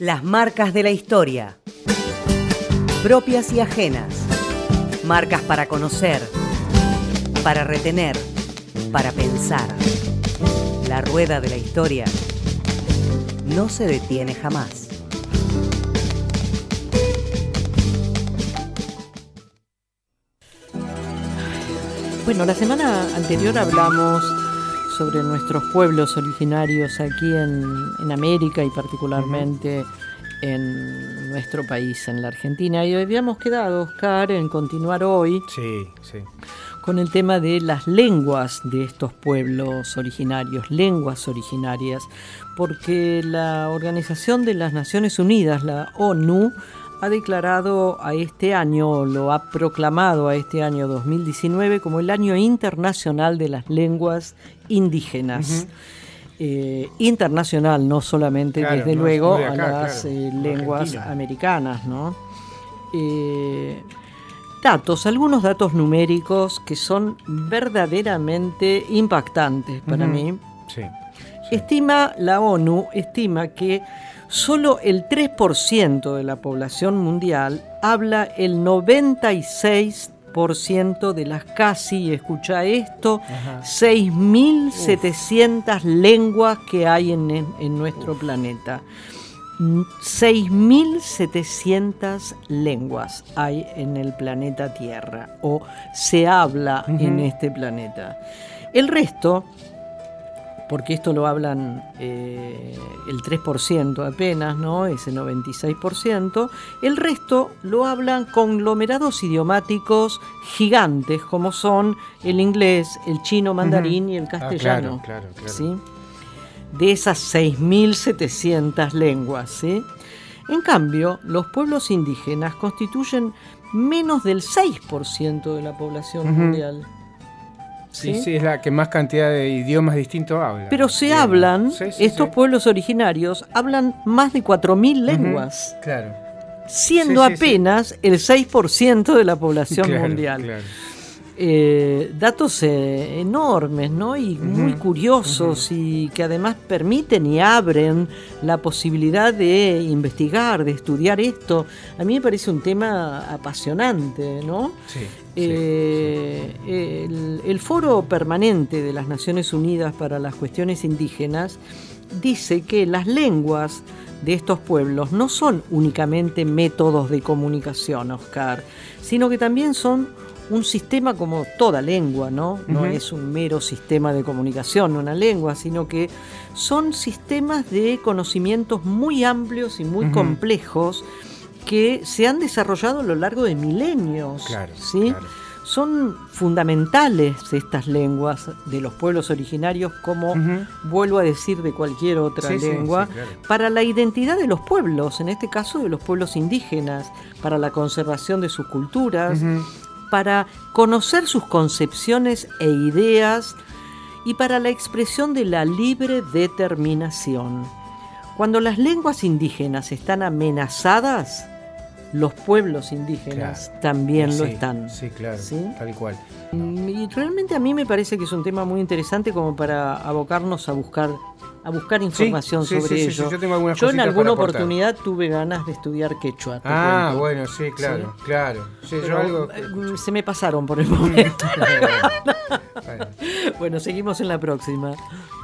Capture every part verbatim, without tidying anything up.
Las marcas de la historia. Propias y ajenas. Marcas para conocer, para retener, para pensar. La rueda de la historia no se detiene jamás. Bueno, la semana anterior hablamos sobre nuestros pueblos originarios aquí en, en América y particularmente uh-huh. en nuestro país, en la Argentina. Y habíamos quedado, Oscar, en continuar hoy sí, sí. con el tema de las lenguas de estos pueblos originarios, lenguas originarias, porque la Organización de las Naciones Unidas, la ONU, ha declarado a este año, lo ha proclamado a este año dos mil diecinueve como el Año Internacional de las Lenguas Indígenas. Uh-huh. Eh, internacional, no solamente, claro, desde no luego, de acá, a las claro, eh, lenguas Argentina. Americanas, ¿no? Eh, datos, algunos datos numéricos que son verdaderamente impactantes para uh-huh. mí. Sí, sí. Estima, la ONU estima que solo el tres por ciento de la población mundial habla el noventa y seis por ciento de las casi, escucha esto, seis mil setecientas lenguas que hay en, en, en nuestro Uf. planeta. seis mil setecientas lenguas hay en el planeta Tierra, o se habla uh-huh. en este planeta. El resto, porque esto lo hablan eh, el tres por ciento apenas, ¿no? Ese noventa y seis por ciento. El resto lo hablan conglomerados idiomáticos gigantes, como son el inglés, el chino mandarín uh-huh. y el castellano. Ah, claro, claro, claro. ¿Sí? De esas seis mil setecientas lenguas, ¿sí? En cambio, los pueblos indígenas constituyen menos del seis por ciento de la población uh-huh. mundial. Sí, sí, sí, es la que más cantidad de idiomas distintos habla. Pero se Bien. hablan, sí, sí, estos sí. pueblos originarios hablan más de cuatro mil lenguas. Uh-huh. Claro. Siendo sí, sí, apenas sí. el seis por ciento de la población claro, mundial. Claro. Eh, datos eh, enormes, ¿no? Y uh-huh. muy curiosos uh-huh. y que además permiten y abren la posibilidad de investigar, de estudiar esto. A mí me parece un tema apasionante, ¿no? Sí. Eh, sí, sí. El, el Foro Permanente de las Naciones Unidas para las Cuestiones Indígenas dice que las lenguas de estos pueblos no son únicamente métodos de comunicación, Oscar, sino que también son un sistema como toda lengua, ¿no? No uh-huh. es un mero sistema de comunicación, una lengua, sino que son sistemas de conocimientos muy amplios y muy uh-huh. complejos que se han desarrollado a lo largo de milenios. Claro, ¿sí? claro. Son fundamentales estas lenguas de los pueblos originarios, como uh-huh. vuelvo a decir de cualquier otra sí, lengua, sí, sí, claro. para la identidad de los pueblos, en este caso de los pueblos indígenas, para la conservación de sus culturas, uh-huh. para conocer sus concepciones e ideas y para la expresión de la libre determinación. Cuando las lenguas indígenas están amenazadas, los pueblos indígenas claro. también sí, lo están. Sí, claro, ¿sí? tal cual. Y realmente a mí me parece que es un tema muy interesante como para abocarnos a buscar a buscar información sí, sobre sí, sí, ello. Sí, yo tengo algunas yo en alguna para oportunidad aportar. tuve ganas de estudiar quechua. Ah, cuento. bueno, sí, claro, ¿sí? claro. Sí, Pero, yo algo... se me pasaron por el momento. bueno. Bueno, seguimos en la próxima.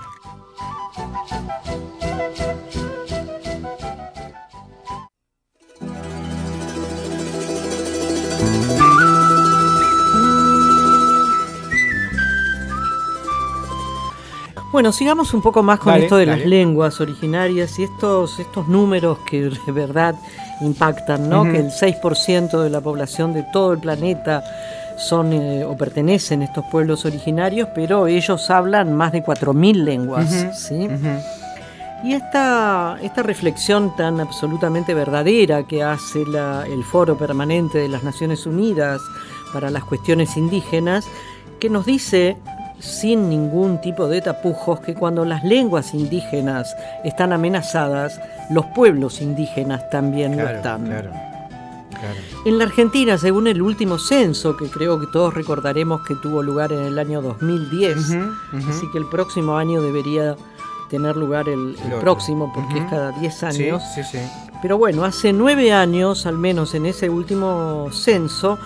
Bueno, sigamos un poco más con dale, esto de dale. las lenguas originarias y estos, estos números que de verdad impactan, ¿no? Uh-huh. Que el seis por ciento de la población de todo el planeta son eh, o pertenecen a estos pueblos originarios, pero ellos hablan más de cuatro mil lenguas, uh-huh. ¿sí? Uh-huh. Y esta, esta reflexión tan absolutamente verdadera que hace la, el Foro Permanente de las Naciones Unidas para las Cuestiones Indígenas, que nos dice sin ningún tipo de tapujos que cuando las lenguas indígenas están amenazadas, los pueblos indígenas también claro, lo están. Claro, claro. En la Argentina, según el último censo, que creo que todos recordaremos que tuvo lugar en el año dos mil diez, uh-huh, uh-huh. así que el próximo año debería tener lugar el, el próximo, porque uh-huh. es cada diez años. Sí, sí, sí. pero bueno, hace nueve años, al menos en ese último censo,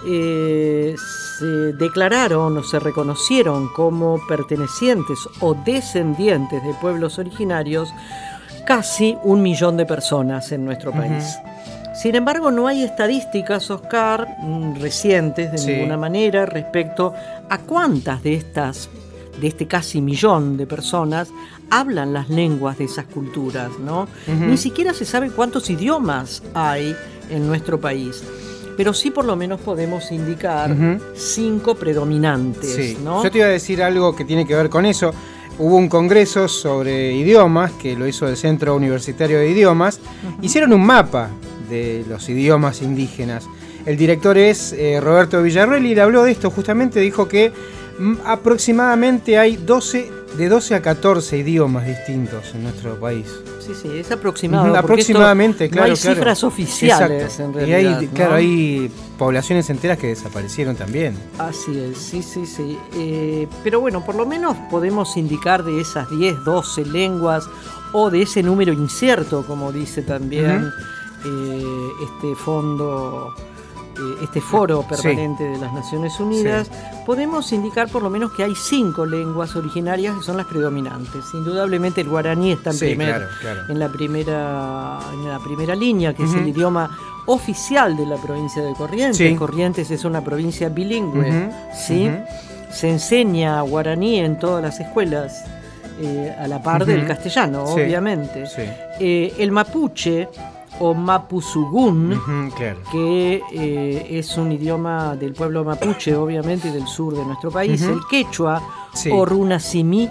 eh, se declararon o se reconocieron como pertenecientes o descendientes de pueblos originarios casi un millón de personas en nuestro país. Uh-huh. Sin embargo, no hay estadísticas, Oscar, recientes de sí. ninguna manera respecto a cuántas de estas, de este casi millón de personas hablan las lenguas de esas culturas, ¿no? Uh-huh. Ni siquiera se sabe cuántos idiomas hay en nuestro país, pero sí por lo menos podemos indicar uh-huh. cinco predominantes, sí. ¿no? Yo te iba a decir algo que tiene que ver con eso. Hubo un congreso sobre idiomas que lo hizo el Centro Universitario de Idiomas. Uh-huh. Hicieron un mapa de los idiomas indígenas. El director es eh, Roberto Villarruel y le habló de esto. Justamente dijo que m, aproximadamente hay doce, de doce a catorce idiomas distintos en nuestro país. Sí, sí, es aproximado. Uh-huh, aproximadamente, claro. No hay claro. cifras oficiales. Exacto. En realidad. Y hay, ¿no? claro, hay poblaciones enteras que desaparecieron también. Así es, sí, sí, sí. Eh, pero bueno, por lo menos podemos indicar de esas diez, doce lenguas o de ese número incierto, como dice también uh-huh. eh, este fondo, eh, este foro permanente sí. de las Naciones Unidas, sí. podemos indicar por lo menos que hay cinco lenguas originarias que son las predominantes. Indudablemente el guaraní está en, sí, primer, claro, claro. en, la, primera, en la primera línea, que uh-huh. es el idioma oficial de la provincia de Corrientes. Sí. Corrientes es una provincia bilingüe, uh-huh. ¿sí? Uh-huh. Se enseña guaraní en todas las escuelas, eh, a la par uh-huh. del castellano, sí. obviamente. Sí. Eh, el mapuche o mapuzugún, uh-huh, claro. que eh, es un idioma del pueblo mapuche, obviamente, del sur de nuestro país. Uh-huh. El quechua sí. o runasimi,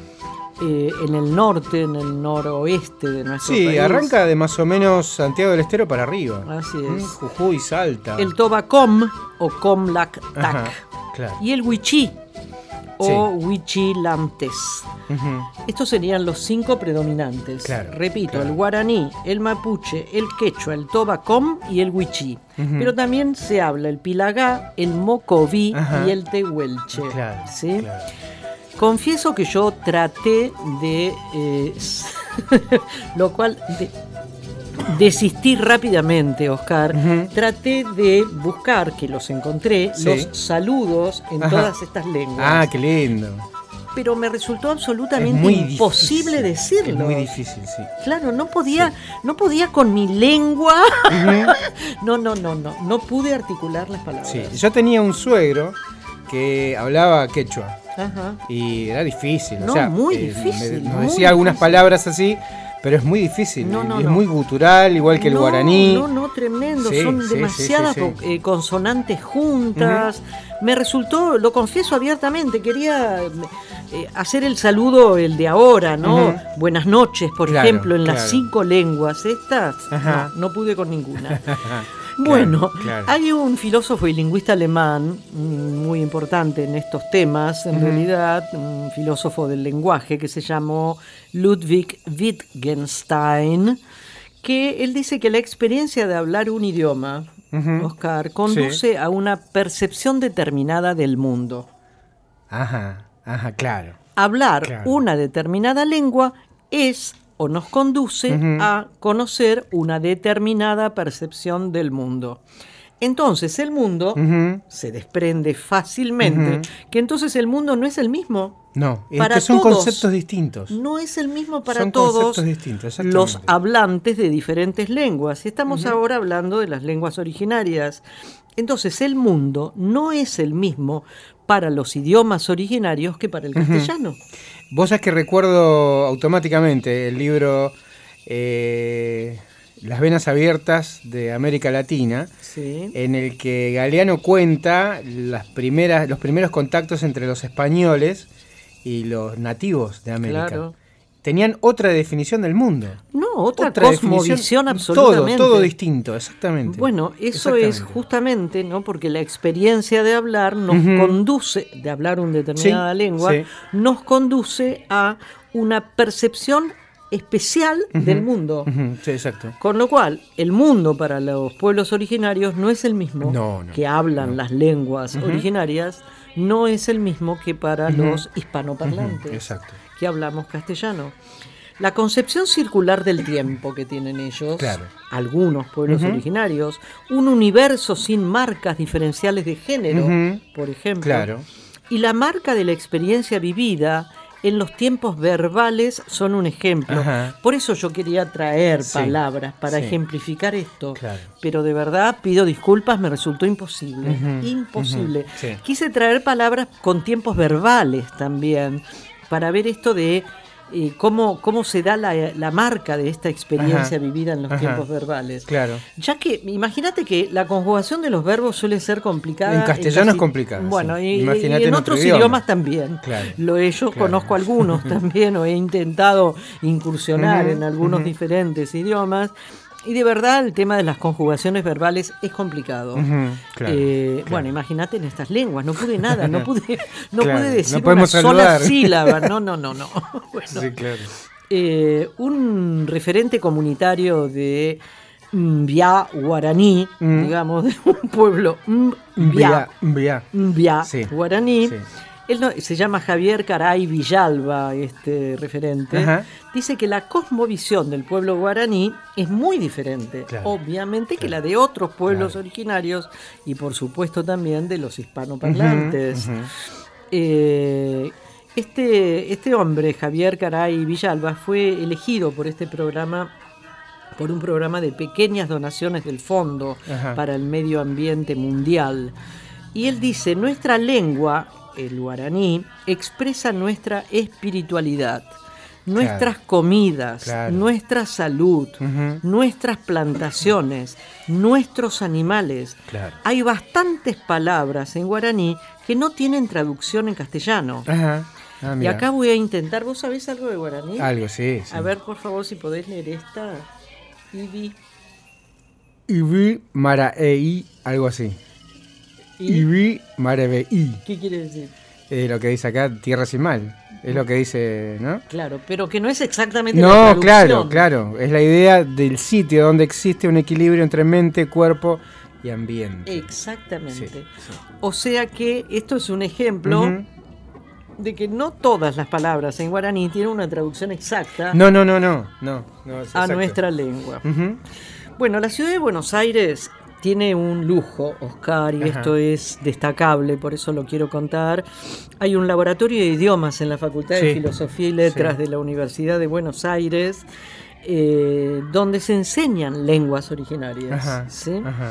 Eh, en el norte, en el noroeste de nuestro sí, país. Sí, arranca de más o menos Santiago del Estero para arriba. Así es. Mm, Jujuy, Salta. El tobacom o comlac-tac. Claro. Y el huichí o sí. huichilamtes. Uh-huh. Estos serían los cinco predominantes. Claro, Repito, claro. el guaraní, el mapuche, el quechua, el tobacom y el huichí. Uh-huh. Pero también se habla el pilagá, el mocoví uh-huh. y el tehuelche. Claro, ¿sí? claro. Confieso que yo traté de, eh, lo cual, de, desistí rápidamente, Oscar. Uh-huh. Traté de buscar, que los encontré, sí. los saludos en Ajá. todas estas lenguas. Ah, qué lindo. Pero me resultó absolutamente imposible difícil, decirlo. Es muy difícil, sí. Claro, no podía, sí. no podía con mi lengua. Uh-huh. no, no, no, no, no pude articular las palabras. Sí. Yo tenía un suegro que hablaba quechua. Ajá. Y era difícil, no, o sea, muy eh, difícil. Me, nos muy decía algunas difícil. palabras así, pero es muy difícil. No, no, es no. muy gutural, igual que el no, guaraní. No, no, tremendo. Sí, Son sí, demasiadas sí, sí, sí. Eh, consonantes juntas. Uh-huh. Me resultó, lo confieso abiertamente, quería eh, hacer el saludo, el de ahora, ¿no? Uh-huh. Buenas noches, por claro, ejemplo, en claro. las cinco lenguas estas. No, no pude con ninguna. Bueno, claro, claro. hay un filósofo y lingüista alemán muy importante en estos temas, en uh-huh. realidad, un filósofo del lenguaje que se llamó Ludwig Wittgenstein, que él dice que la experiencia de hablar un idioma, uh-huh. Oscar, conduce sí. a una percepción determinada del mundo. Ajá, ajá, claro. Hablar claro. una determinada lengua es o nos conduce uh-huh. a conocer una determinada percepción del mundo. Entonces el mundo uh-huh. se desprende fácilmente uh-huh. que entonces el mundo no es el mismo. No, para es que son todos. conceptos distintos. No es el mismo para son todos distintos, los hablantes de diferentes lenguas. Estamos uh-huh. ahora hablando de las lenguas originarias. Entonces el mundo no es el mismo para los idiomas originarios que para el uh-huh. castellano. Vos sabés que recuerdo automáticamente el libro eh, Las venas abiertas de América Latina, sí. en el que Galeano cuenta las primeras, los primeros contactos entre los españoles y los nativos de América. Claro. Tenían otra definición del mundo. No, otra, otra cosmovisión absolutamente. Todo, todo distinto, exactamente. Bueno, eso es justamente, ¿no? Porque la experiencia de hablar nos uh-huh. conduce, de hablar una determinada sí, lengua, sí. nos conduce a una percepción especial uh-huh. del mundo. Uh-huh. Sí, exacto. Con lo cual, el mundo para los pueblos originarios no es el mismo no, no, que hablan no. las lenguas uh-huh. originarias, no es el mismo que para uh-huh. los hispanoparlantes. Uh-huh. Exacto. Que hablamos castellano. la concepción circular del tiempo que tienen ellos, claro. algunos pueblos uh-huh. originarios, un universo sin marcas diferenciales de género, uh-huh. por ejemplo, claro. y la marca de la experiencia vivida en los tiempos verbales son un ejemplo. Ajá. Por eso yo quería traer sí. palabras para sí. ejemplificar esto. Claro. Pero de verdad pido disculpas, me resultó imposible. Uh-huh. Imposible. Uh-huh. Sí. Quise traer palabras con tiempos verbales también, para ver esto de eh, cómo, cómo se da la, la marca de esta experiencia Ajá. vivida en los Ajá. tiempos verbales. Claro. Ya que, imagínate que la conjugación de los verbos suele ser complicada. En castellano casi, es complicada. Bueno, sí. y, Imagínate y en en otros otro idioma. idiomas también. Claro. Lo he, yo claro. conozco algunos también, o he intentado incursionar uh-huh. en algunos uh-huh. diferentes idiomas. Y de verdad el tema de las conjugaciones verbales es complicado. Uh-huh, claro, eh, claro. Bueno, imagínate en estas lenguas, no pude nada, no pude, no claro, pude decir no una saludar. sola sílaba. No, no, no, no. Bueno, sí, claro. eh, un referente comunitario de Mbia guaraní, mm. digamos, de un pueblo Mbia, Mbia, Mbia sí. guaraní. Sí. Él no, se llama Javier Caray Villalba, este referente. Ajá. Dice que la cosmovisión del pueblo guaraní es muy diferente, claro, obviamente, claro. que la de otros pueblos claro. originarios y por supuesto también de los hispanoparlantes. Uh-huh, uh-huh. Eh, este, este hombre, Javier Caray Villalba, fue elegido por este programa, por un programa de pequeñas donaciones del Fondo Ajá. para el Medio Ambiente Mundial. Y él dice, nuestra lengua, el guaraní, expresa nuestra espiritualidad, nuestras claro. comidas, claro. nuestra salud, uh-huh. nuestras plantaciones, nuestros animales. Claro. Hay bastantes palabras en guaraní que no tienen traducción en castellano. Ajá. Ah, y acá voy a intentar, ¿vos sabés algo de guaraní? Algo, sí. sí. A ver, por favor, si podés leer esta. Ibi. Ibi maraei, algo así. ¿Y? Ibi maraei. ¿Qué quiere decir? Eh, lo que dice acá, tierra sin mal. Es lo que dice, ¿no? Claro, pero que no es exactamente no, la traducción. claro, claro. Es la idea del sitio donde existe un equilibrio entre mente, cuerpo y ambiente. Exactamente. Sí, sí. O sea que esto es un ejemplo uh-huh. de que no todas las palabras en guaraní tienen una traducción exacta. No, no, no, no. no, no es a nuestra lengua. Uh-huh. Bueno, la ciudad de Buenos Aires tiene un lujo, Oscar, y Ajá. esto es destacable, por eso lo quiero contar. Hay un laboratorio de idiomas en la Facultad sí. de Filosofía y Letras sí. de la Universidad de Buenos Aires, eh, donde se enseñan lenguas originarias. Ajá. ¿sí? Ajá.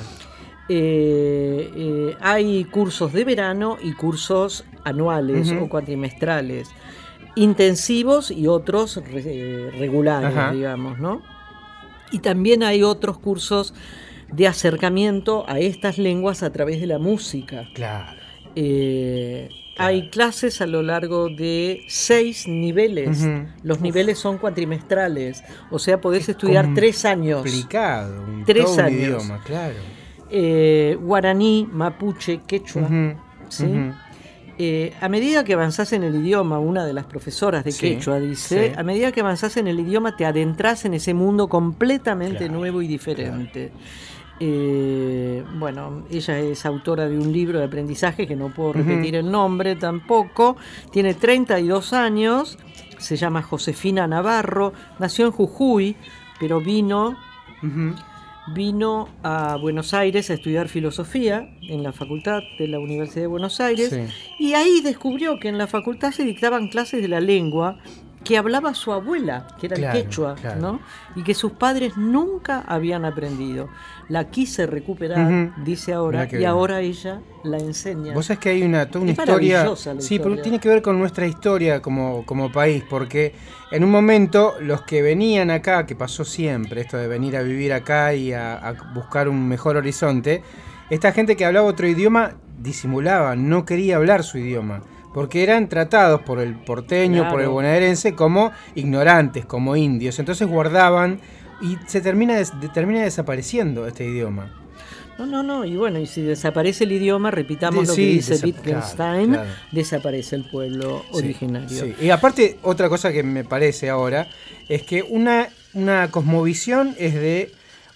Eh, eh, hay cursos de verano y cursos anuales uh-huh. o cuatrimestrales, intensivos y otros re, regulares, Ajá. digamos, ¿no? Y también hay otros cursos de acercamiento a estas lenguas a través de la música. Claro. Eh, claro. Hay clases a lo largo de seis niveles. Uh-huh. Los Uf. niveles son cuatrimestrales, o sea, podés es estudiar tres años. Complicado, un, tres todo años. Un idioma, claro. Eh, guaraní, mapuche, quechua. Uh-huh. ¿sí? Uh-huh. Eh, a medida que avanzás en el idioma, una de las profesoras de sí, quechua dice, sí. a medida que avanzás en el idioma te adentrás en ese mundo completamente claro, nuevo y diferente. Claro. Eh, bueno, ella es autora de un libro de aprendizaje que no puedo repetir uh-huh. el nombre tampoco. Tiene treinta y dos años, se llama Josefina Navarro, nació en Jujuy, pero vino... Uh-huh. Vino a Buenos Aires a estudiar filosofía en la facultad de la Universidad de Buenos Aires sí. y ahí descubrió que en la facultad se dictaban clases de la lengua que hablaba su abuela, que era claro, el quechua, claro. ¿no? Y que sus padres nunca habían aprendido. La quise recuperar, uh-huh. dice ahora, y bien. ahora ella la enseña. Vos sabés que hay una, toda una historia, la sí, historia. Pero tiene que ver con nuestra historia como, como país, porque en un momento los que venían acá, que pasó siempre, esto de venir a vivir acá y a, a buscar un mejor horizonte, esta gente que hablaba otro idioma disimulaba, no quería hablar su idioma. Porque eran tratados por el porteño, claro. por el bonaerense, como ignorantes, como indios. Entonces guardaban y se termina, des, termina desapareciendo este idioma. No, no, no. Y bueno, y si desaparece el idioma, repitamos de, lo sí, que dice desa- Wittgenstein, claro, claro. desaparece el pueblo sí, originario. Sí. Y aparte, otra cosa que me parece ahora, es que una, una cosmovisión es de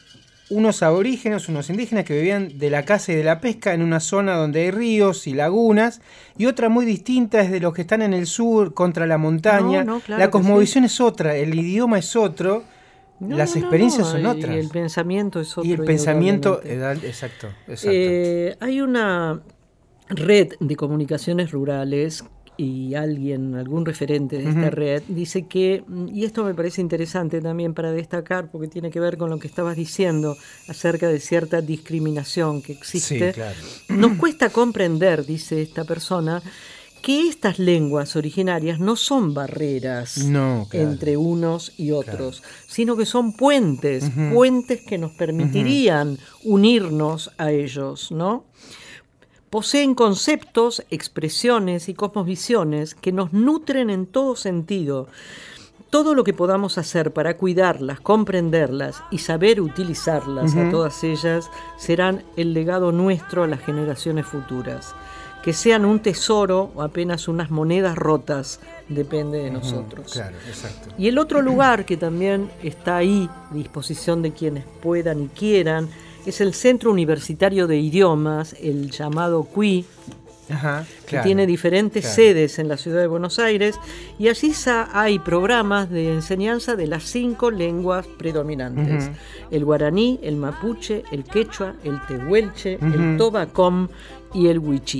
unos aborígenes, unos indígenas que vivían de la caza y de la pesca en una zona donde hay ríos y lagunas, y otra muy distinta es de los que están en el sur, contra la montaña. No, no, claro la cosmovisión sí. es otra, el idioma es otro, no, las no, experiencias no, son otras. Y el pensamiento es otro. Y el pensamiento, exacto. exacto. Eh, hay una red de comunicaciones rurales y alguien, algún referente de esta uh-huh. red, dice que, y esto me parece interesante también para destacar, porque tiene que ver con lo que estabas diciendo acerca de cierta discriminación que existe. Sí, claro. Nos cuesta comprender, dice esta persona, que estas lenguas originarias no son barreras no, claro. entre unos y otros, claro. sino que son puentes, uh-huh. puentes que nos permitirían uh-huh. unirnos a ellos, ¿no? Poseen conceptos, expresiones y cosmovisiones que nos nutren en todo sentido. Todo lo que podamos hacer para cuidarlas, comprenderlas y saber utilizarlas uh-huh. a todas ellas serán el legado nuestro a las generaciones futuras. Que sean un tesoro o apenas unas monedas rotas, depende de nosotros. Uh-huh. Claro, exacto. Y el otro lugar que también está ahí a disposición de quienes puedan y quieran es el Centro Universitario de Idiomas, el llamado C U I, Ajá, que claro, tiene diferentes claro. sedes en la ciudad de Buenos Aires, y allí hay programas de enseñanza de las cinco lenguas predominantes: uh-huh. el guaraní, el mapuche, el quechua, el tehuelche, uh-huh. el tobacom y el wichí.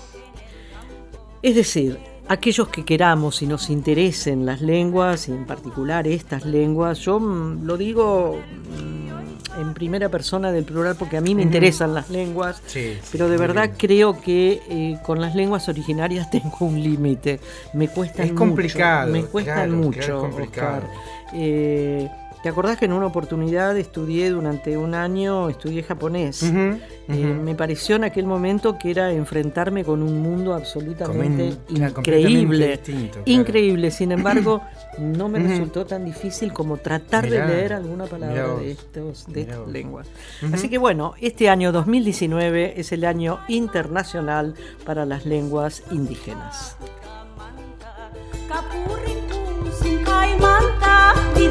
Es decir, aquellos que queramos y nos interesen las lenguas, y en particular estas lenguas, yo lo digo en primera persona del plural porque a mí me uh-huh. interesan las lenguas, sí, sí, pero de verdad bien. creo que eh, con las lenguas originarias tengo un límite. Me cuestan es complicado, mucho. Me cuestan claro, mucho, claro, es complicado. Oscar. Eh, ¿Te acordás que en una oportunidad estudié durante un año, estudié japonés? Uh-huh, uh-huh. Eh, me pareció en aquel momento que era enfrentarme con un mundo absolutamente Comen, increíble. Distinto, claro. Increíble, sin embargo, no me uh-huh. resultó tan difícil como tratar mirá, de leer alguna palabra de, estos, de estas lenguas. Uh-huh. Así que bueno, este año dos mil diecinueve es el año internacional para las lenguas indígenas.